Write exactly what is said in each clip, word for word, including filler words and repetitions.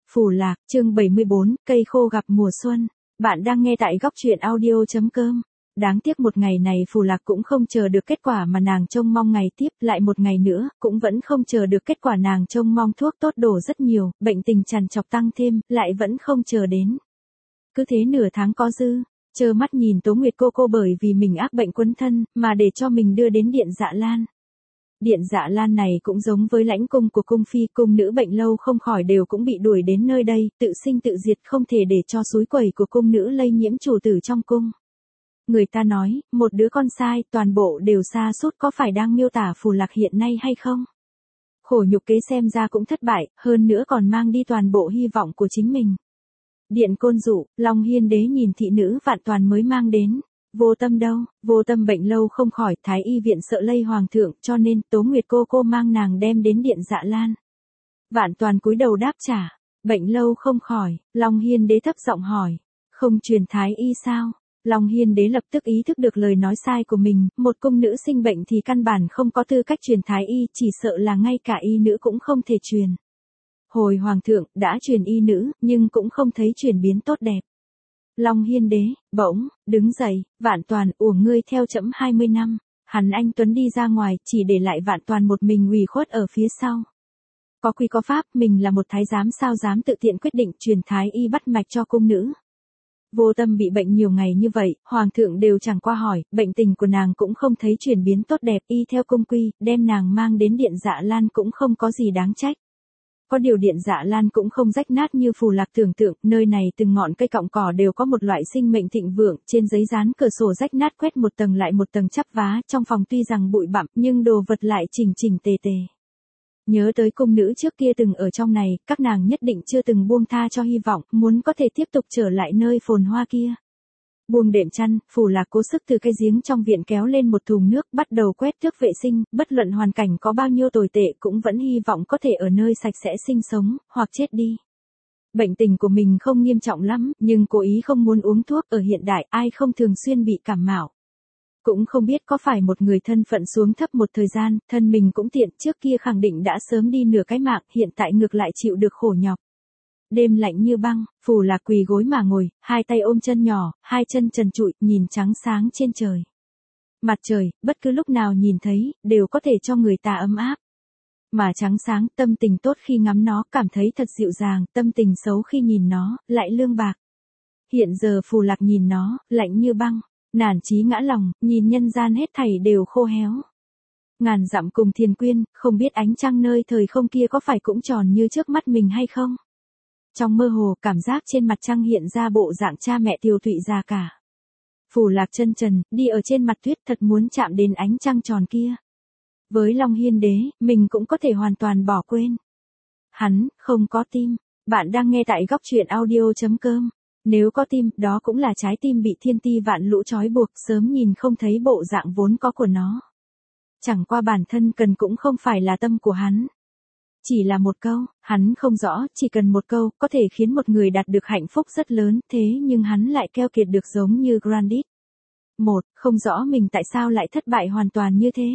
Phù Lạc, chương bảy mươi bốn, cây khô gặp mùa xuân. Bạn đang nghe tại góc truyện audio chấm com. Đáng tiếc một ngày này Phù Lạc cũng không chờ được kết quả mà nàng trông mong, ngày tiếp lại một ngày nữa, cũng vẫn không chờ được kết quả nàng trông mong. Thuốc tốt đổ rất nhiều, bệnh tình trằn trọc tăng thêm, lại vẫn không chờ đến. Cứ thế nửa tháng có dư, trơ mắt nhìn Tố Nguyệt cô cô bởi vì mình ác bệnh quấn thân, mà để cho mình đưa đến Điện Dạ Lan. Điện Dạ Lan này cũng giống với lãnh cung của cung phi, cung nữ bệnh lâu không khỏi đều cũng bị đuổi đến nơi đây, tự sinh tự diệt, không thể để cho súi quẩy của cung nữ lây nhiễm chủ tử trong cung. Người ta nói, một đứa con sai, toàn bộ đều sa sút, có phải đang miêu tả Phù Lạc hiện nay hay không? Khổ nhục kế xem ra cũng thất bại, hơn nữa còn mang đi toàn bộ hy vọng của chính mình. Điện Côn Dụ, Long Hiên Đế nhìn thị nữ Vạn Toàn mới mang đến. Vô Tâm đâu? Vô Tâm bệnh lâu không khỏi, Thái y viện sợ lây hoàng thượng, cho nên Tố Nguyệt cô cô mang nàng đem đến Điện Dạ Lan. Vạn Toàn cúi đầu đáp trả, bệnh lâu không khỏi. Long Hiên Đế thấp giọng hỏi, không truyền Thái y sao? Long Hiên Đế lập tức ý thức được lời nói sai của mình, một cung nữ sinh bệnh thì căn bản không có tư cách truyền Thái y, chỉ sợ là ngay cả y nữ cũng không thể truyền. Hồi hoàng thượng đã truyền y nữ, nhưng cũng không thấy chuyển biến tốt đẹp. Long Hiên Đế, bỗng, đứng dậy, Vạn Toàn, uổng ngươi theo trẫm hai mươi năm, hắn anh tuấn đi ra ngoài, chỉ để lại Vạn Toàn một mình ủy khuất ở phía sau. Có quy có pháp, mình là một thái giám sao dám tự tiện quyết định truyền Thái y bắt mạch cho cung nữ. Vô Tâm bị bệnh nhiều ngày như vậy, hoàng thượng đều chẳng qua hỏi, bệnh tình của nàng cũng không thấy chuyển biến tốt đẹp, y theo cung quy, đem nàng mang đến Điện Dạ Lan cũng không có gì đáng trách. Có điều Điện Dạ Lan cũng không rách nát như Phù Lạc tưởng tượng, nơi này từng ngọn cây cọng cỏ đều có một loại sinh mệnh thịnh vượng, trên giấy dán cửa sổ rách nát quét một tầng lại một tầng chắp vá, trong phòng tuy rằng bụi bặm, nhưng đồ vật lại chỉnh chỉnh tề tề. Nhớ tới cung nữ trước kia từng ở trong này, các nàng nhất định chưa từng buông tha cho hy vọng, muốn có thể tiếp tục trở lại nơi phồn hoa kia. Buông đệm chăn, Phù Lạc cố sức từ cái giếng trong viện kéo lên một thùng nước, bắt đầu quét tước vệ sinh, bất luận hoàn cảnh có bao nhiêu tồi tệ cũng vẫn hy vọng có thể ở nơi sạch sẽ sinh sống, hoặc chết đi. Bệnh tình của mình không nghiêm trọng lắm, nhưng cố ý không muốn uống thuốc, ở hiện đại ai không thường xuyên bị cảm mạo. Cũng không biết có phải một người thân phận xuống thấp một thời gian, thân mình cũng tiện, trước kia khẳng định đã sớm đi nửa cái mạng, hiện tại ngược lại chịu được khổ nhọc. Đêm lạnh như băng, Phù Lạc quỳ gối mà ngồi, hai tay ôm chân nhỏ, hai chân trần trụi, nhìn trắng sáng trên trời. Mặt trời, bất cứ lúc nào nhìn thấy, đều có thể cho người ta ấm áp. Mà trắng sáng, tâm tình tốt khi ngắm nó, cảm thấy thật dịu dàng, tâm tình xấu khi nhìn nó, lại lương bạc. Hiện giờ Phù Lạc nhìn nó, lạnh như băng, nản chí ngã lòng, nhìn nhân gian hết thảy đều khô héo. Ngàn dặm cùng Thiền Quyên, không biết ánh trăng nơi thời không kia có phải cũng tròn như trước mắt mình hay không? Trong mơ hồ, cảm giác trên mặt trăng hiện ra bộ dạng cha mẹ tiều tụy già cả. Phù Lạc chân trần, đi ở trên mặt tuyết, thật muốn chạm đến ánh trăng tròn kia. Với Long Hiên Đế, mình cũng có thể hoàn toàn bỏ quên. Hắn, không có tim. Bạn đang nghe tại góc truyện audio chấm com. Nếu có tim, đó cũng là trái tim bị thiên ti vạn lũ trói buộc, sớm nhìn không thấy bộ dạng vốn có của nó. Chẳng qua bản thân cần cũng không phải là tâm của hắn. Chỉ là một câu, hắn không rõ, chỉ cần một câu, có thể khiến một người đạt được hạnh phúc rất lớn, thế nhưng hắn lại keo kiệt được giống như Grandit. Một, không rõ mình tại sao lại thất bại hoàn toàn như thế.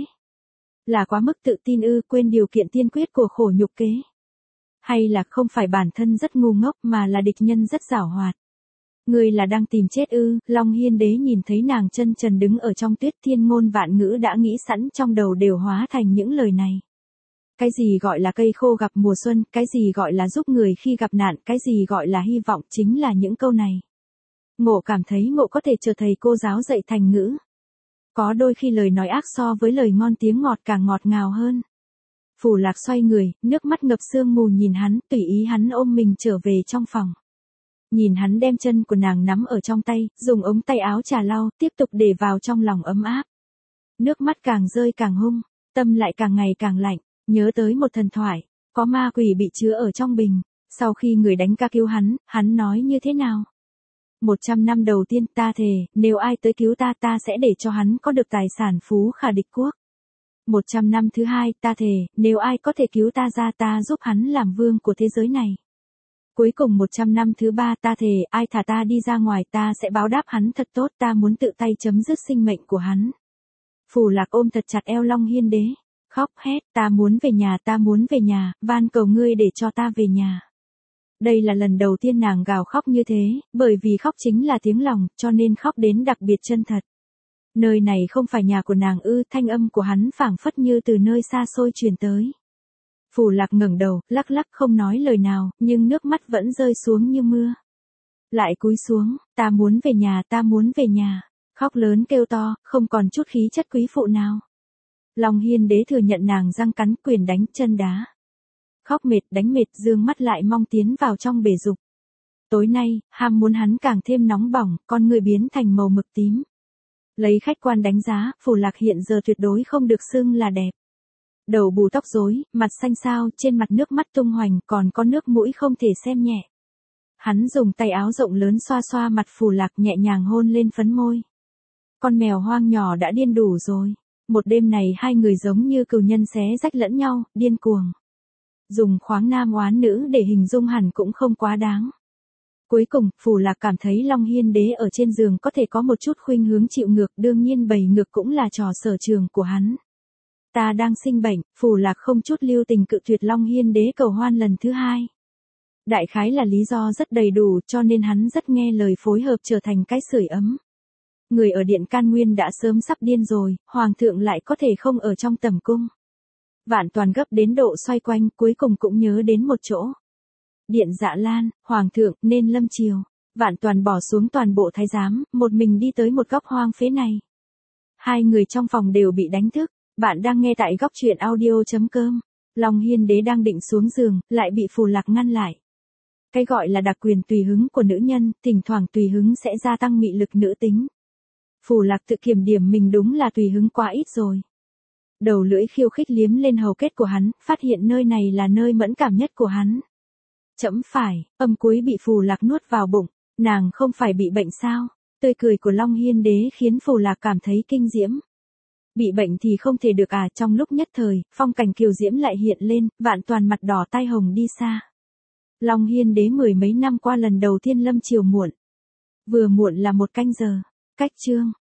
Là quá mức tự tin ư, quên điều kiện tiên quyết của khổ nhục kế. Hay là không phải bản thân rất ngu ngốc mà là địch nhân rất giảo hoạt. Người là đang tìm chết ư? Long Hiên Đế nhìn thấy nàng chân trần đứng ở trong tuyết, thiên ngôn vạn ngữ đã nghĩ sẵn trong đầu đều hóa thành những lời này. Cái gì gọi là cây khô gặp mùa xuân, cái gì gọi là giúp người khi gặp nạn, cái gì gọi là hy vọng, chính là những câu này. Ngộ cảm thấy ngộ có thể chờ thầy cô giáo dạy thành ngữ. Có đôi khi lời nói ác so với lời ngon tiếng ngọt càng ngọt ngào hơn. Phù Lạc xoay người, nước mắt ngập sương mù nhìn hắn, tùy ý hắn ôm mình trở về trong phòng. Nhìn hắn đem chân của nàng nắm ở trong tay, dùng ống tay áo trà lau, tiếp tục để vào trong lòng ấm áp. Nước mắt càng rơi càng hung, tâm lại càng ngày càng lạnh, nhớ tới một thần thoại, có ma quỷ bị chứa ở trong bình, sau khi người đánh ca cứu hắn, hắn nói như thế nào? Một trăm năm đầu tiên ta thề, nếu ai tới cứu ta ta sẽ để cho hắn có được tài sản phú khả địch quốc. Một trăm năm thứ hai ta thề, nếu ai có thể cứu ta ra ta giúp hắn làm vương của thế giới này. Cuối cùng một trăm năm thứ ba ta thề, ai thả ta đi ra ngoài ta sẽ báo đáp hắn thật tốt, ta muốn tự tay chấm dứt sinh mệnh của hắn. Phù Lạc ôm thật chặt eo Long Hiên Đế, khóc hét, ta muốn về nhà, ta muốn về nhà, van cầu ngươi để cho ta về nhà. Đây là lần đầu tiên nàng gào khóc như thế, bởi vì khóc chính là tiếng lòng, cho nên khóc đến đặc biệt chân thật. Nơi này không phải nhà của nàng ư, thanh âm của hắn phảng phất như từ nơi xa xôi truyền tới. Phù Lạc ngẩng đầu, lắc lắc không nói lời nào, nhưng nước mắt vẫn rơi xuống như mưa. Lại cúi xuống, ta muốn về nhà, ta muốn về nhà. Khóc lớn kêu to, không còn chút khí chất quý phụ nào. Long Hiên Đế thừa nhận nàng răng cắn, quyền đánh chân đá. Khóc mệt đánh mệt, dương mắt lại mong tiến vào trong bể dục. Tối nay, ham muốn hắn càng thêm nóng bỏng, con người biến thành màu mực tím. Lấy khách quan đánh giá, Phù Lạc hiện giờ tuyệt đối không được xưng là đẹp. Đầu bù tóc rối, mặt xanh xao, trên mặt nước mắt tung hoành, còn có nước mũi không thể xem nhẹ. Hắn dùng tay áo rộng lớn xoa xoa mặt Phù Lạc, nhẹ nhàng hôn lên phấn môi. Con mèo hoang nhỏ đã điên đủ rồi. Một đêm này hai người giống như cừu nhân xé rách lẫn nhau, điên cuồng. Dùng khoáng nam oán nữ để hình dung hẳn cũng không quá đáng. Cuối cùng, Phù Lạc cảm thấy Long Hiên Đế ở trên giường có thể có một chút khuynh hướng chịu ngược, đương nhiên bày ngược cũng là trò sở trường của hắn. Ta đang sinh bệnh, Phù Lạc không chút lưu tình cự tuyệt Long Hiên Đế cầu hoan lần thứ hai. Đại khái là lý do rất đầy đủ, cho nên hắn rất nghe lời, phối hợp trở thành cái sưởi ấm. Người ở Điện Can Nguyên đã sớm sắp điên rồi, Hoàng thượng lại có thể không ở trong tầm cung. Vạn Toàn gấp đến độ xoay quanh, cuối cùng cũng nhớ đến một chỗ. Điện Dạ Lan, Hoàng thượng, nên lâm triều. Vạn Toàn bỏ xuống toàn bộ thái giám, một mình đi tới một góc hoang phế này. Hai người trong phòng đều bị đánh thức. Bạn đang nghe tại góc truyện audio chấm com. Long Hiên Đế đang định xuống giường, lại bị Phù Lạc ngăn lại. Cái gọi là đặc quyền tùy hứng của nữ nhân, thỉnh thoảng tùy hứng sẽ gia tăng mị lực nữ tính. Phù Lạc tự kiểm điểm mình đúng là tùy hứng quá ít rồi. Đầu lưỡi khiêu khích liếm lên hầu kết của hắn, phát hiện nơi này là nơi mẫn cảm nhất của hắn. Chẫm phải, âm cuối bị Phù Lạc nuốt vào bụng, nàng không phải bị bệnh sao? Tươi cười của Long Hiên Đế khiến Phù Lạc cảm thấy kinh diễm. Bị bệnh thì không thể được à, trong lúc nhất thời, phong cảnh kiều diễm lại hiện lên, Vạn Toàn mặt đỏ tai hồng đi xa. Long Hiên Đế mười mấy năm qua lần đầu tiên lâm chiều muộn. Vừa muộn là một canh giờ. Cách chương.